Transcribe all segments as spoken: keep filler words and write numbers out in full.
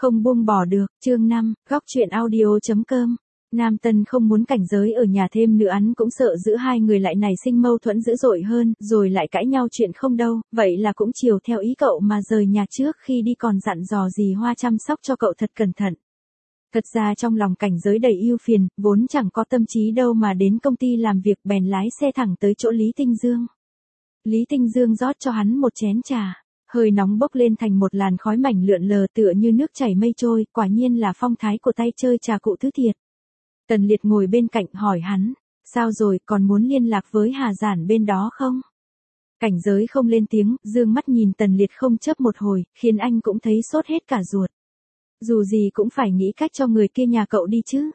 Không buông bỏ được, chương năm, góc truyện audio.com. Nam Tân không muốn cảnh giới ở nhà thêm nữa, hắn cũng sợ giữa hai người lại nảy sinh mâu thuẫn dữ dội hơn, rồi lại cãi nhau chuyện không đâu, vậy là cũng chiều theo ý cậu mà rời nhà trước khi đi còn dặn dò dì Hoa chăm sóc cho cậu thật cẩn thận. Thật ra trong lòng cảnh giới đầy ưu phiền, vốn chẳng có tâm trí đâu mà đến công ty làm việc bèn lái xe thẳng tới chỗ Lý Tinh Dương. Lý Tinh Dương rót cho hắn một chén trà. Hơi nóng bốc lên thành một làn khói mảnh lượn lờ tựa như nước chảy mây trôi, quả nhiên là phong thái của tay chơi trà cụ thứ thiệt. Tần Liệt ngồi bên cạnh hỏi hắn, sao rồi, còn muốn liên lạc với Hà Giản bên đó không? Cảnh giới không lên tiếng, dương mắt nhìn Tần Liệt không chớp một hồi, khiến anh cũng thấy sốt hết cả ruột. Dù gì cũng phải nghĩ cách cho người kia nhà cậu đi chứ.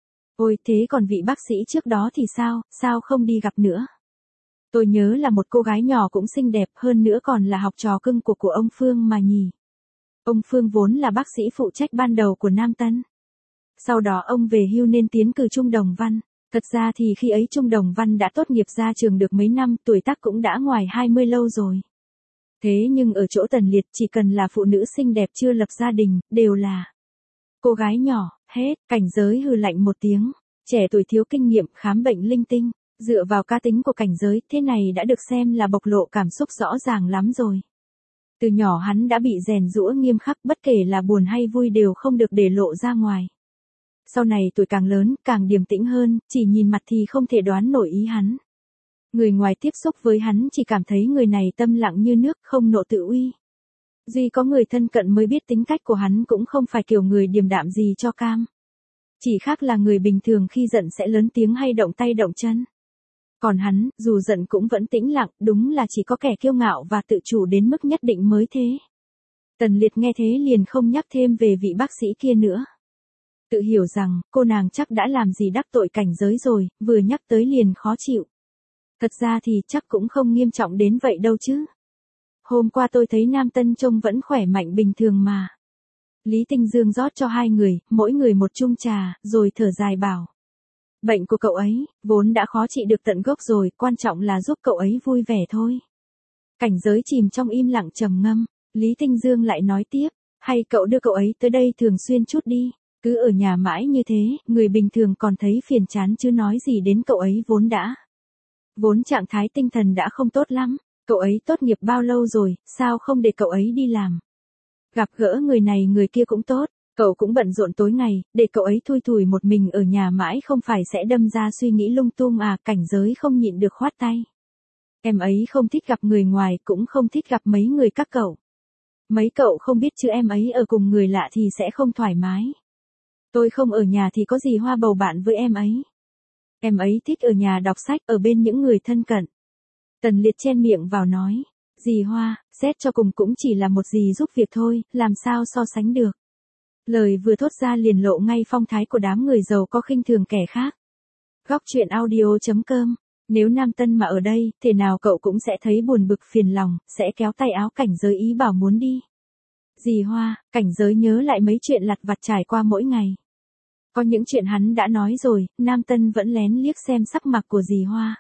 Ôi thế còn vị bác sĩ trước đó thì sao, sao không đi gặp nữa? Tôi nhớ là một cô gái nhỏ cũng xinh đẹp, hơn nữa còn là học trò cưng của của ông Phương mà nhỉ. Ông Phương vốn là bác sĩ phụ trách ban đầu của Nam Tân. Sau đó ông về hưu nên tiến cử Trung Đồng Văn. Thật ra thì khi ấy Trung Đồng Văn đã tốt nghiệp ra trường được mấy năm, tuổi tác cũng đã ngoài hai mươi lâu rồi. Thế nhưng ở chỗ Tần Liệt chỉ cần là phụ nữ xinh đẹp chưa lập gia đình, đều là cô gái nhỏ, hết. Cảnh giới hừ lạnh một tiếng, trẻ tuổi thiếu kinh nghiệm, khám bệnh linh tinh. Dựa vào cá tính của cảnh giới, thế này đã được xem là bộc lộ cảm xúc rõ ràng lắm rồi. Từ nhỏ hắn đã bị rèn giũa nghiêm khắc, bất kể là buồn hay vui đều không được để lộ ra ngoài. Sau này tuổi càng lớn, càng điềm tĩnh hơn, chỉ nhìn mặt thì không thể đoán nổi ý hắn. Người ngoài tiếp xúc với hắn chỉ cảm thấy người này tâm lặng như nước, không nộ tự uy. Duy có người thân cận mới biết tính cách của hắn cũng không phải kiểu người điềm đạm gì cho cam. Chỉ khác là người bình thường khi giận sẽ lớn tiếng hay động tay động chân. Còn hắn, dù giận cũng vẫn tĩnh lặng, đúng là chỉ có kẻ kiêu ngạo và tự chủ đến mức nhất định mới thế. Tần Liệt nghe thế liền không nhắc thêm về vị bác sĩ kia nữa. Tự hiểu rằng, cô nàng chắc đã làm gì đắc tội cảnh giới rồi, vừa nhắc tới liền khó chịu. Thật ra thì chắc cũng không nghiêm trọng đến vậy đâu chứ. Hôm qua tôi thấy Nam Tân trông vẫn khỏe mạnh bình thường mà. Lý Tinh Dương rót cho hai người, mỗi người một chung trà, rồi thở dài bảo. Bệnh của cậu ấy, vốn đã khó trị được tận gốc rồi, quan trọng là giúp cậu ấy vui vẻ thôi. Cảnh giới chìm trong im lặng trầm ngâm, Lý Tinh Dương lại nói tiếp, hay cậu đưa cậu ấy tới đây thường xuyên chút đi, cứ ở nhà mãi như thế, người bình thường còn thấy phiền chán chứ nói gì đến cậu ấy vốn đã. Vốn trạng thái tinh thần đã không tốt lắm, cậu ấy tốt nghiệp bao lâu rồi, sao không để cậu ấy đi làm. Gặp gỡ người này người kia cũng tốt. Cậu cũng bận rộn tối ngày, để cậu ấy thui thủi một mình ở nhà mãi không phải sẽ đâm ra suy nghĩ lung tung à, cảnh giới không nhịn được khoát tay. Em ấy không thích gặp người ngoài, cũng không thích gặp mấy người các cậu. Mấy cậu không biết chứ em ấy ở cùng người lạ thì sẽ không thoải mái. Tôi không ở nhà thì có gì Hoa bầu bạn với em ấy. Em ấy thích ở nhà đọc sách, ở bên những người thân cận. Tần Liệt chen miệng vào nói, dì Hoa, xét cho cùng cũng chỉ là một dì giúp việc thôi, làm sao so sánh được. Lời vừa thốt ra liền lộ ngay phong thái của đám người giàu có khinh thường kẻ khác. Góc truyện audio.com. Nếu Nam Tân mà ở đây, thể nào cậu cũng sẽ thấy buồn bực phiền lòng, sẽ kéo tay áo cảnh giới ý bảo muốn đi. Dì Hoa, cảnh giới nhớ lại mấy chuyện lặt vặt trải qua mỗi ngày. Có những chuyện hắn đã nói rồi, Nam Tân vẫn lén liếc xem sắc mặt của dì Hoa.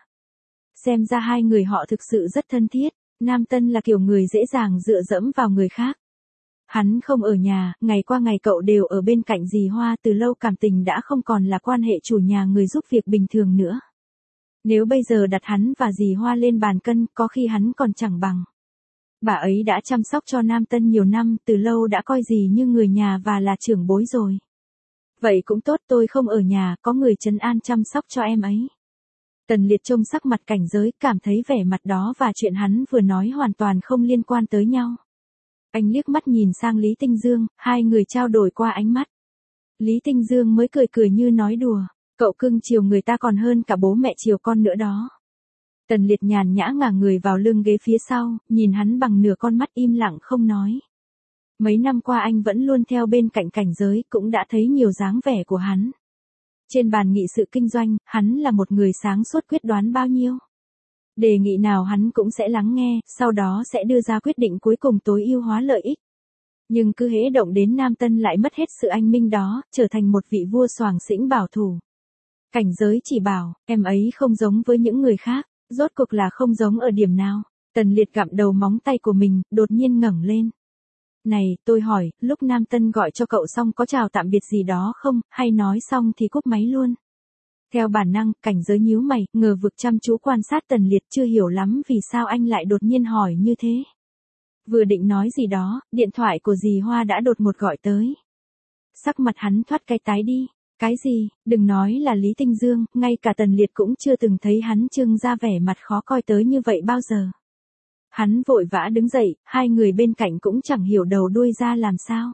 Xem ra hai người họ thực sự rất thân thiết, Nam Tân là kiểu người dễ dàng dựa dẫm vào người khác. Hắn không ở nhà, ngày qua ngày cậu đều ở bên cạnh dì Hoa, từ lâu cảm tình đã không còn là quan hệ chủ nhà người giúp việc bình thường nữa. Nếu bây giờ đặt hắn và dì Hoa lên bàn cân, có khi hắn còn chẳng bằng. Bà ấy đã chăm sóc cho Nam Tân nhiều năm, từ lâu đã coi dì như người nhà và là trưởng bối rồi. Vậy cũng tốt, tôi không ở nhà, có người trấn an chăm sóc cho em ấy. Tần Liệt trông sắc mặt cảnh giới, cảm thấy vẻ mặt đó và chuyện hắn vừa nói hoàn toàn không liên quan tới nhau. Anh liếc mắt nhìn sang Lý Tinh Dương, hai người trao đổi qua ánh mắt. Lý Tinh Dương mới cười cười như nói đùa, cậu cưng chiều người ta còn hơn cả bố mẹ chiều con nữa đó. Tần Liệt nhàn nhã ngả người vào lưng ghế phía sau, nhìn hắn bằng nửa con mắt im lặng không nói. Mấy năm qua anh vẫn luôn theo bên cạnh cảnh giới, cũng đã thấy nhiều dáng vẻ của hắn. Trên bàn nghị sự kinh doanh, hắn là một người sáng suốt quyết đoán bao nhiêu. Đề nghị nào hắn cũng sẽ lắng nghe, sau đó sẽ đưa ra quyết định cuối cùng tối ưu hóa lợi ích. Nhưng cứ hễ động đến Nam Tân lại mất hết sự anh minh đó, trở thành một vị vua xoàng xĩnh bảo thủ. Cảnh giới chỉ bảo, em ấy không giống với những người khác, rốt cuộc là không giống ở điểm nào. Tần Liệt gặm đầu móng tay của mình, đột nhiên ngẩng lên. Này, tôi hỏi, lúc Nam Tân gọi cho cậu xong có chào tạm biệt gì đó không, hay nói xong thì cúp máy luôn? Theo bản năng, Cảnh Giới nhíu mày, ngờ vực chăm chú quan sát Tần Liệt, chưa hiểu lắm vì sao anh lại đột nhiên hỏi như thế. Vừa định nói gì đó, điện thoại của dì Hoa đã đột ngột gọi tới. Sắc mặt hắn thoát cái tái đi. Cái gì, đừng nói là Lý Tinh Dương, ngay cả Tần Liệt cũng chưa từng thấy hắn trưng ra vẻ mặt khó coi tới như vậy bao giờ. Hắn vội vã đứng dậy, hai người bên cạnh cũng chẳng hiểu đầu đuôi ra làm sao.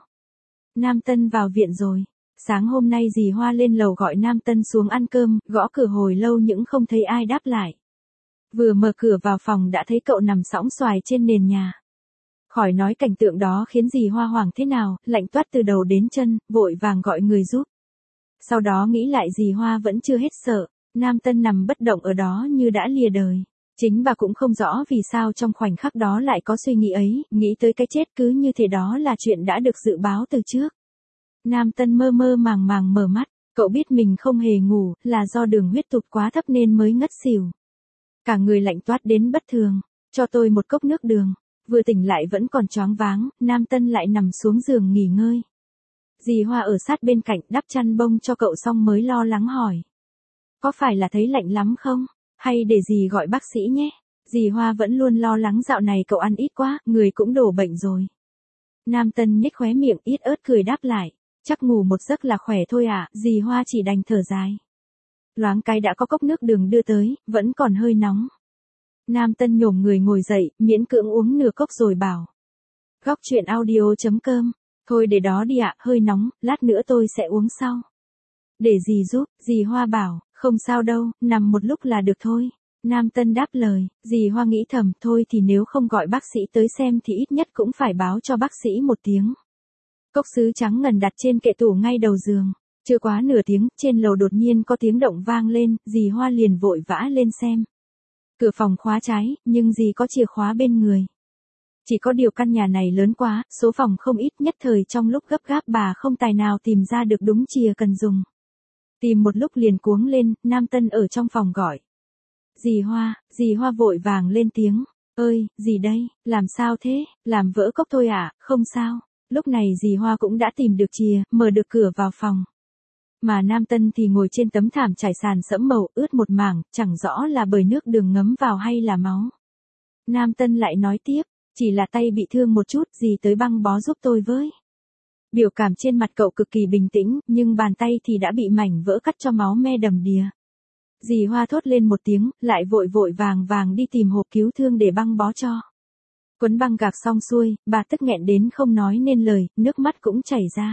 Nam Tân vào viện rồi. Sáng hôm nay dì Hoa lên lầu gọi Nam Tân xuống ăn cơm, gõ cửa hồi lâu nhưng không thấy ai đáp lại. Vừa mở cửa vào phòng đã thấy cậu nằm sõng xoài trên nền nhà. Khỏi nói cảnh tượng đó khiến dì Hoa hoảng thế nào, lạnh toát từ đầu đến chân, vội vàng gọi người giúp. Sau đó nghĩ lại dì Hoa vẫn chưa hết sợ, Nam Tân nằm bất động ở đó như đã lìa đời. Chính bà cũng không rõ vì sao trong khoảnh khắc đó lại có suy nghĩ ấy, nghĩ tới cái chết cứ như thế đó là chuyện đã được dự báo từ trước. Nam Tân mơ mơ màng màng mở mắt, cậu biết mình không hề ngủ, là do đường huyết tụt quá thấp nên mới ngất xỉu. Cả người lạnh toát đến bất thường, cho tôi một cốc nước đường. Vừa tỉnh lại vẫn còn choáng váng, Nam Tân lại nằm xuống giường nghỉ ngơi. Dì Hoa ở sát bên cạnh đắp chăn bông cho cậu xong mới lo lắng hỏi. Có phải là thấy lạnh lắm không? Hay để dì gọi bác sĩ nhé? Dì Hoa vẫn luôn lo lắng dạo này cậu ăn ít quá, người cũng đổ bệnh rồi. Nam Tân nhếch khóe miệng ít ớt cười đáp lại. Chắc ngủ một giấc là khỏe thôi à, dì Hoa chỉ đành thở dài. Loáng cái đã có cốc nước đường đưa tới, vẫn còn hơi nóng. Nam Tân nhổm người ngồi dậy, miễn cưỡng uống nửa cốc rồi bảo. Góc truyện audio chấm com. Thôi để đó đi ạ, hơi nóng, lát nữa tôi sẽ uống sau. Để dì giúp, dì Hoa bảo, không sao đâu, nằm một lúc là được thôi. Nam Tân đáp lời, dì Hoa nghĩ thầm, thôi thì nếu không gọi bác sĩ tới xem thì ít nhất cũng phải báo cho bác sĩ một tiếng. Cốc sứ trắng ngần đặt trên kệ tủ ngay đầu giường. Chưa quá nửa tiếng, trên lầu đột nhiên có tiếng động vang lên, dì Hoa liền vội vã lên xem. Cửa phòng khóa trái, nhưng dì có chìa khóa bên người. Chỉ có điều căn nhà này lớn quá, số phòng không ít, nhất thời trong lúc gấp gáp bà không tài nào tìm ra được đúng chìa cần dùng. Tìm một lúc liền cuống lên, Nam Tân ở trong phòng gọi. Dì Hoa, dì Hoa vội vàng lên tiếng. Ơi, dì đây, làm sao thế, làm vỡ cốc thôi à, không sao. Lúc này dì Hoa cũng đã tìm được chìa, mở được cửa vào phòng. Mà Nam Tân thì ngồi trên tấm thảm trải sàn sẫm màu, ướt một mảng, chẳng rõ là bởi nước đường ngấm vào hay là máu. Nam Tân lại nói tiếp, chỉ là tay bị thương một chút, dì tới băng bó giúp tôi với. Biểu cảm trên mặt cậu cực kỳ bình tĩnh, nhưng bàn tay thì đã bị mảnh vỡ cắt cho máu me đầm đìa. Dì Hoa thốt lên một tiếng, lại vội vội vàng vàng đi tìm hộp cứu thương để băng bó cho. Quấn băng gạc xong xuôi, bà tức nghẹn đến không nói nên lời, nước mắt cũng chảy ra.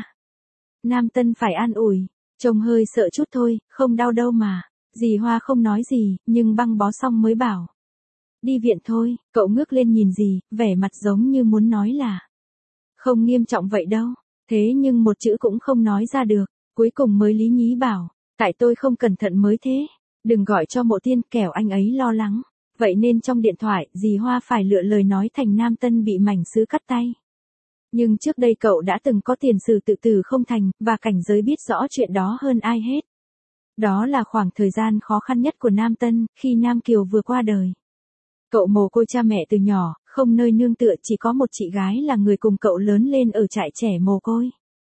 Nam Tân phải an ủi, trông hơi sợ chút thôi, không đau đâu mà. Dì Hoa không nói gì, nhưng băng bó xong mới bảo. Đi viện thôi, cậu ngước lên nhìn dì, vẻ mặt giống như muốn nói là. Không nghiêm trọng vậy đâu, thế nhưng một chữ cũng không nói ra được, cuối cùng mới lý nhí bảo. Tại tôi không cẩn thận mới thế, đừng gọi cho Mộ Tiên, kẻo anh ấy lo lắng. Vậy nên trong điện thoại, dì Hoa phải lựa lời nói thành Nam Tân bị mảnh sứ cắt tay. Nhưng trước đây cậu đã từng có tiền sử tự tử không thành, và Cảnh Giới biết rõ chuyện đó hơn ai hết. Đó là khoảng thời gian khó khăn nhất của Nam Tân, khi Nam Kiều vừa qua đời. Cậu mồ côi cha mẹ từ nhỏ, không nơi nương tựa, chỉ có một chị gái là người cùng cậu lớn lên ở trại trẻ mồ côi.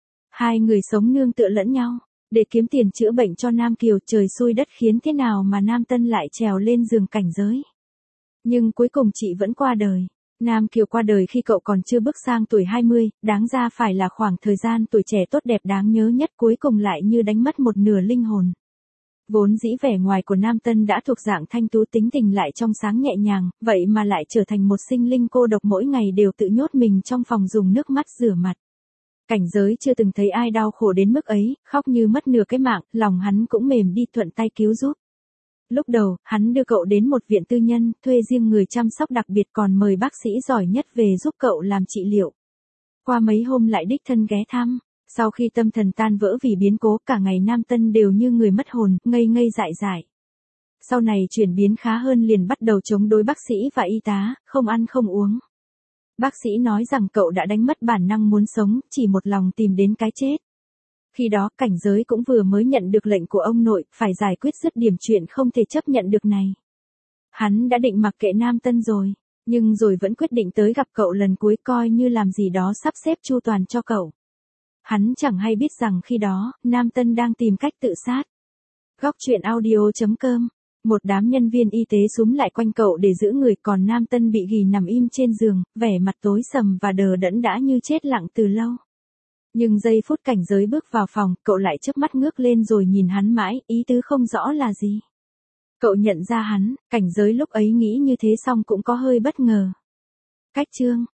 Hai người sống nương tựa lẫn nhau. Để kiếm tiền chữa bệnh cho Nam Kiều, trời xui đất khiến thế nào mà Nam Tân lại trèo lên giường Cảnh Giới. Nhưng cuối cùng chị vẫn qua đời. Nam Kiều qua đời khi cậu còn chưa bước sang tuổi hai mươi, đáng ra phải là khoảng thời gian tuổi trẻ tốt đẹp đáng nhớ nhất, cuối cùng lại như đánh mất một nửa linh hồn. Vốn dĩ vẻ ngoài của Nam Tân đã thuộc dạng thanh tú, tính tình lại trong sáng nhẹ nhàng, vậy mà lại trở thành một sinh linh cô độc, mỗi ngày đều tự nhốt mình trong phòng dùng nước mắt rửa mặt. Cảnh Giới chưa từng thấy ai đau khổ đến mức ấy, khóc như mất nửa cái mạng, lòng hắn cũng mềm đi, thuận tay cứu giúp. Lúc đầu, hắn đưa cậu đến một viện tư nhân, thuê riêng người chăm sóc đặc biệt, còn mời bác sĩ giỏi nhất về giúp cậu làm trị liệu. Qua mấy hôm lại đích thân ghé thăm. Sau khi tâm thần tan vỡ vì biến cố, cả ngày Nam Tân đều như người mất hồn, ngây ngây dại dại. Sau này chuyển biến khá hơn, liền bắt đầu chống đối bác sĩ và y tá, không ăn không uống. Bác sĩ nói rằng cậu đã đánh mất bản năng muốn sống, chỉ một lòng tìm đến cái chết. Khi đó, Cảnh Giới cũng vừa mới nhận được lệnh của ông nội, phải giải quyết dứt điểm chuyện không thể chấp nhận được này. Hắn đã định mặc kệ Nam Tân rồi. Nhưng rồi vẫn quyết định tới gặp cậu lần cuối coi như làm gì đó sắp xếp chu toàn cho cậu. Hắn chẳng hay biết rằng khi đó, Nam Tân đang tìm cách tự sát. Góc truyện audio chấm com. Một đám nhân viên y tế súm lại quanh cậu để giữ người, còn Nam Tân bị ghì nằm im trên giường, vẻ mặt tối sầm và đờ đẫn đã như chết lặng từ lâu. Nhưng giây phút cảnh giới bước vào phòng, cậu lại chớp mắt ngước lên rồi nhìn hắn mãi, ý tứ không rõ là gì. Cậu nhận ra hắn, cảnh giới lúc ấy nghĩ như thế xong cũng có hơi bất ngờ. Cách chương,